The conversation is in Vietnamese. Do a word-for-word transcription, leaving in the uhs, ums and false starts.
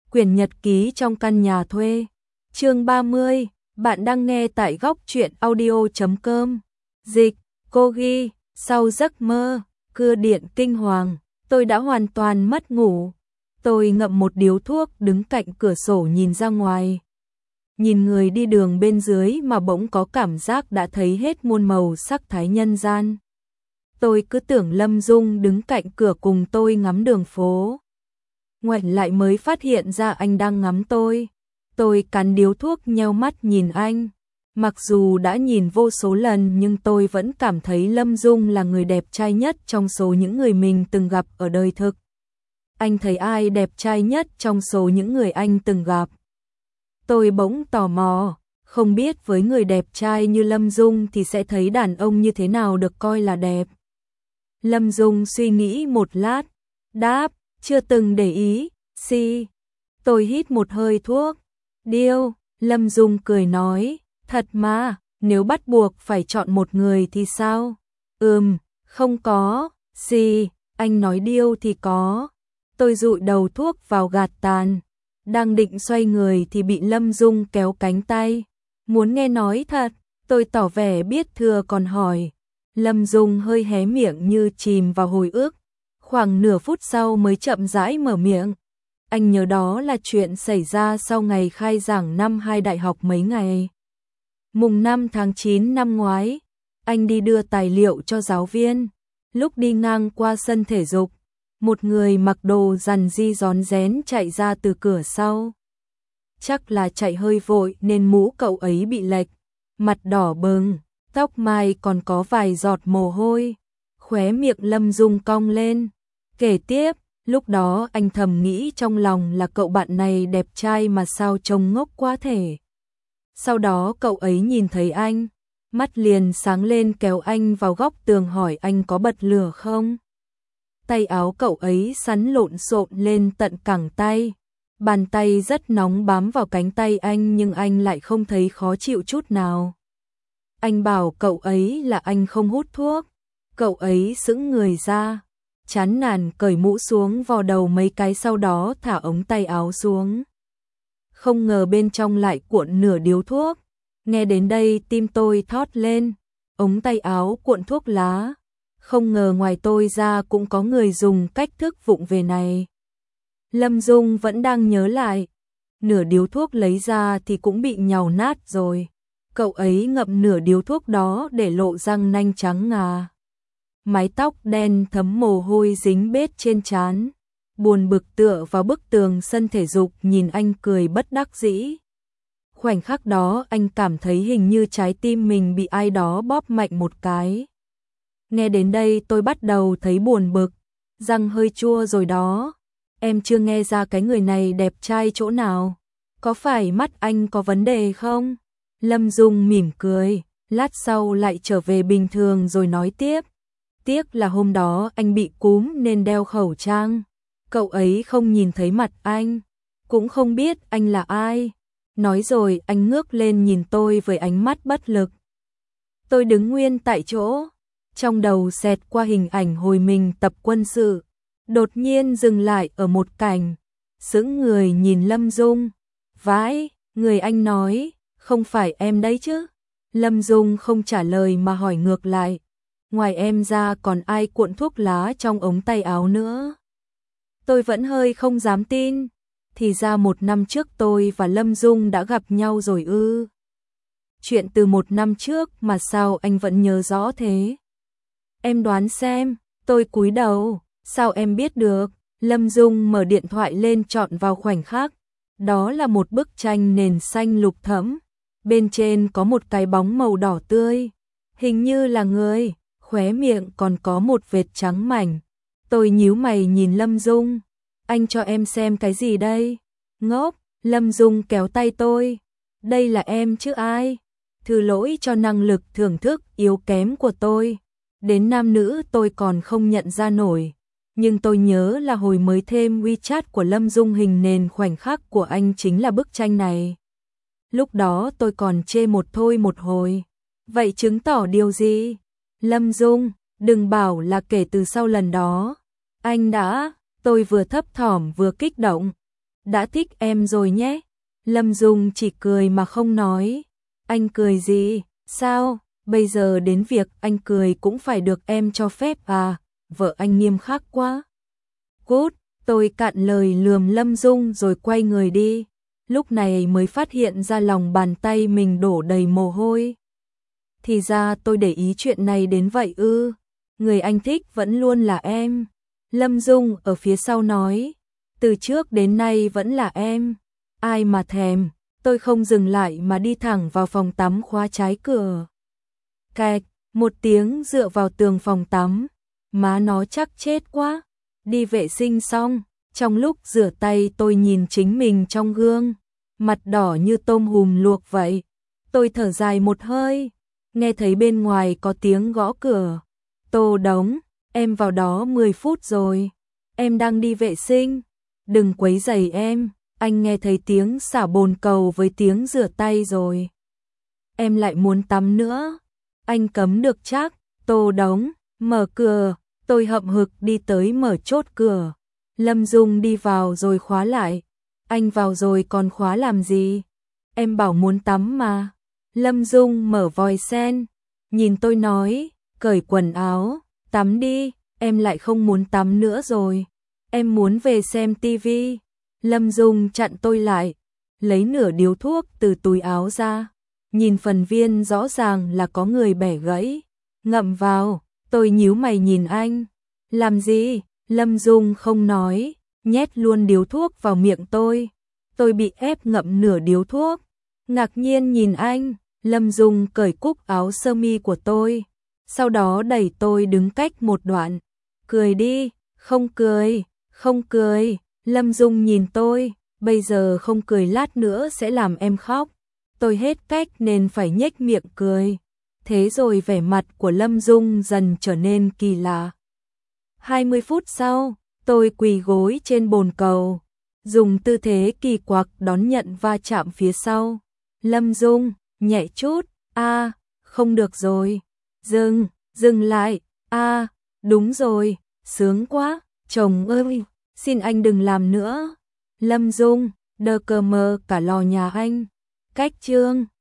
Quyển nhật ký trong căn nhà thuê. Chương ba mươi, bạn đang nghe tại góc truyện audio chấm com. Dịch, cô ghi, sau giấc mơ, cưa điện kinh hoàng, tôi đã hoàn toàn mất ngủ. Tôi ngậm một điếu thuốc đứng cạnh cửa sổ nhìn ra ngoài. Nhìn người đi đường bên dưới mà bỗng có cảm giác đã thấy hết muôn màu sắc thái nhân gian. Tôi cứ tưởng Lâm Dung đứng cạnh cửa cùng tôi ngắm đường phố. Ngoảnh lại mới phát hiện ra anh đang ngắm tôi. Tôi cắn điếu thuốc nheo mắt nhìn anh. Mặc dù đã nhìn vô số lần nhưng tôi vẫn cảm thấy Lâm Dung là người đẹp trai nhất trong số những người mình từng gặp ở đời thực. Anh thấy ai đẹp trai nhất trong số những người anh từng gặp? Tôi bỗng tò mò, không biết với người đẹp trai như Lâm Dung thì sẽ thấy đàn ông như thế nào được coi là đẹp. Lâm Dung suy nghĩ một lát, đáp, chưa từng để ý, si. Tôi hít một hơi thuốc, điêu, Lâm Dung cười nói, thật mà, nếu bắt buộc phải chọn một người thì sao? Ừm, không có, si, anh nói điêu thì có. Tôi dụi đầu thuốc vào gạt tàn, đang định xoay người thì bị Lâm Dung kéo cánh tay. Muốn nghe nói thật, tôi tỏ vẻ biết thừa còn hỏi. Lâm Dung hơi hé miệng như chìm vào hồi ức, khoảng nửa phút sau mới chậm rãi mở miệng. Anh nhớ đó là chuyện xảy ra sau ngày khai giảng năm hai đại học mấy ngày. Mùng năm tháng chín năm ngoái, anh đi đưa tài liệu cho giáo viên. Lúc đi ngang qua sân thể dục, một người mặc đồ rằn ri rón rén chạy ra từ cửa sau. Chắc là chạy hơi vội nên mũ cậu ấy bị lệch, mặt đỏ bừng, tóc mai còn có vài giọt mồ hôi. Khóe miệng Lâm Dung cong lên. Kể tiếp, lúc đó anh thầm nghĩ trong lòng là cậu bạn này đẹp trai mà sao trông ngốc quá thể. Sau đó cậu ấy nhìn thấy anh, mắt liền sáng lên kéo anh vào góc tường hỏi anh có bật lửa không. Tay áo cậu ấy sắn lộn xộn lên tận cẳng tay. Bàn tay rất nóng bám vào cánh tay anh nhưng anh lại không thấy khó chịu chút nào. Anh bảo cậu ấy là anh không hút thuốc. Cậu ấy sững người ra, chán nản cởi mũ xuống vò đầu mấy cái sau đó thả ống tay áo xuống. Không ngờ bên trong lại cuộn nửa điếu thuốc. Nghe đến đây tim tôi thót lên. Ống tay áo cuộn thuốc lá. Không ngờ ngoài tôi ra cũng có người dùng cách thức vụng về này. Lâm Dung vẫn đang nhớ lại. Nửa điếu thuốc lấy ra thì cũng bị nhàu nát rồi. Cậu ấy ngậm nửa điếu thuốc đó để lộ răng nanh trắng ngà. Mái tóc đen thấm mồ hôi dính bết trên trán. Buồn bực tựa vào bức tường sân thể dục nhìn anh cười bất đắc dĩ. Khoảnh khắc đó anh cảm thấy hình như trái tim mình bị ai đó bóp mạnh một cái. Nghe đến đây tôi bắt đầu thấy buồn bực, răng hơi chua rồi đó. Em chưa nghe ra cái người này đẹp trai chỗ nào. Có phải mắt anh có vấn đề không? Lâm Dung mỉm cười, lát sau lại trở về bình thường rồi nói tiếp. Tiếc là hôm đó anh bị cúm nên đeo khẩu trang. Cậu ấy không nhìn thấy mặt anh, cũng không biết anh là ai. Nói rồi anh ngước lên nhìn tôi với ánh mắt bất lực. Tôi đứng nguyên tại chỗ, trong đầu xẹt qua hình ảnh hồi mình tập quân sự. Đột nhiên dừng lại ở một cảnh, sững người nhìn Lâm Dung. Vãi, người anh nói, không phải em đấy chứ? Lâm Dung không trả lời mà hỏi ngược lại. Ngoài em ra còn ai cuộn thuốc lá trong ống tay áo nữa? Tôi vẫn hơi không dám tin. Thì ra một năm trước tôi và Lâm Dung đã gặp nhau rồi ư? Chuyện từ một năm trước mà sao anh vẫn nhớ rõ thế? Em đoán xem. Tôi cúi đầu. Sao em biết được? Lâm Dung mở điện thoại lên chọn vào khoảnh khắc. Đó là một bức tranh nền xanh lục thẫm. Bên trên có một cái bóng màu đỏ tươi. Hình như là người. Khóe miệng còn có một vệt trắng mảnh. Tôi nhíu mày nhìn Lâm Dung. Anh cho em xem cái gì đây? Ngốc, Lâm Dung kéo tay tôi. Đây là em chứ ai? Thứ lỗi cho năng lực thưởng thức yếu kém của tôi. Đến nam nữ tôi còn không nhận ra nổi. Nhưng tôi nhớ là hồi mới thêm WeChat của Lâm Dung hình nền khoảnh khắc của anh chính là bức tranh này. Lúc đó tôi còn chê một thôi một hồi. Vậy chứng tỏ điều gì? Lâm Dung, đừng bảo là kể từ sau lần đó. Anh đã, tôi vừa thấp thỏm vừa kích động. đã thích em rồi nhé. Lâm Dung chỉ cười mà không nói. Anh cười gì? Sao? Bây giờ đến việc anh cười cũng phải được em cho phép à? Vợ anh nghiêm khắc quá. Cút, tôi cạn lời lườm Lâm Dung rồi quay người đi. Lúc này mới phát hiện ra lòng bàn tay mình đổ đầy mồ hôi. Thì ra tôi để ý chuyện này đến vậy ư. Người anh thích vẫn luôn là em. Lâm Dung ở phía sau nói. Từ trước đến nay vẫn là em. Ai mà thèm. Tôi không dừng lại mà đi thẳng vào phòng tắm khóa trái cửa. Cạch, một tiếng dựa vào tường phòng tắm. Má nó chắc chết quá. Đi vệ sinh xong, trong lúc rửa tay tôi nhìn chính mình trong gương. Mặt đỏ như tôm hùm luộc vậy. Tôi thở dài một hơi. Nghe thấy bên ngoài có tiếng gõ cửa. Tô Đống, em vào đó mười phút rồi. Em đang đi vệ sinh. Đừng quấy rầy em. Anh nghe thấy tiếng xả bồn cầu với tiếng rửa tay rồi. Em lại muốn tắm nữa. Anh cấm được chắc. Tô Đống, mở cửa. Tôi hậm hực đi tới mở chốt cửa. Lâm Dung đi vào rồi khóa lại. Anh vào rồi còn khóa làm gì? Em bảo muốn tắm mà. Lâm Dung mở vòi sen. Nhìn tôi nói, cởi quần áo, tắm đi. Em lại không muốn tắm nữa rồi. Em muốn về xem tivi. Lâm Dung chặn tôi lại. Lấy nửa điếu thuốc từ túi áo ra. Nhìn phần viên rõ ràng là có người bẻ gãy. Ngậm vào. Tôi nhíu mày nhìn anh. Làm gì? Lâm Dung không nói. Nhét luôn điếu thuốc vào miệng tôi. Tôi bị ép ngậm nửa điếu thuốc. Ngạc nhiên nhìn anh. Lâm Dung cởi cúc áo sơ mi của tôi. Sau đó đẩy tôi đứng cách một đoạn. Cười đi. Không cười. Không cười. Lâm Dung nhìn tôi. Bây giờ không cười lát nữa sẽ làm em khóc. Tôi hết cách nên phải nhếch miệng cười. Thế rồi vẻ mặt của Lâm Dung dần trở nên kỳ lạ. hai mươi phút sau, tôi quỳ gối trên bồn cầu, dùng tư thế kỳ quặc đón nhận va chạm phía sau. Lâm Dung, nhẹ chút, a, à, không được rồi. Dừng, dừng lại, a, à, đúng rồi, sướng quá, chồng ơi, xin anh đừng làm nữa. Lâm Dung, đơ cơ mơ cả lò nhà anh. Cách chương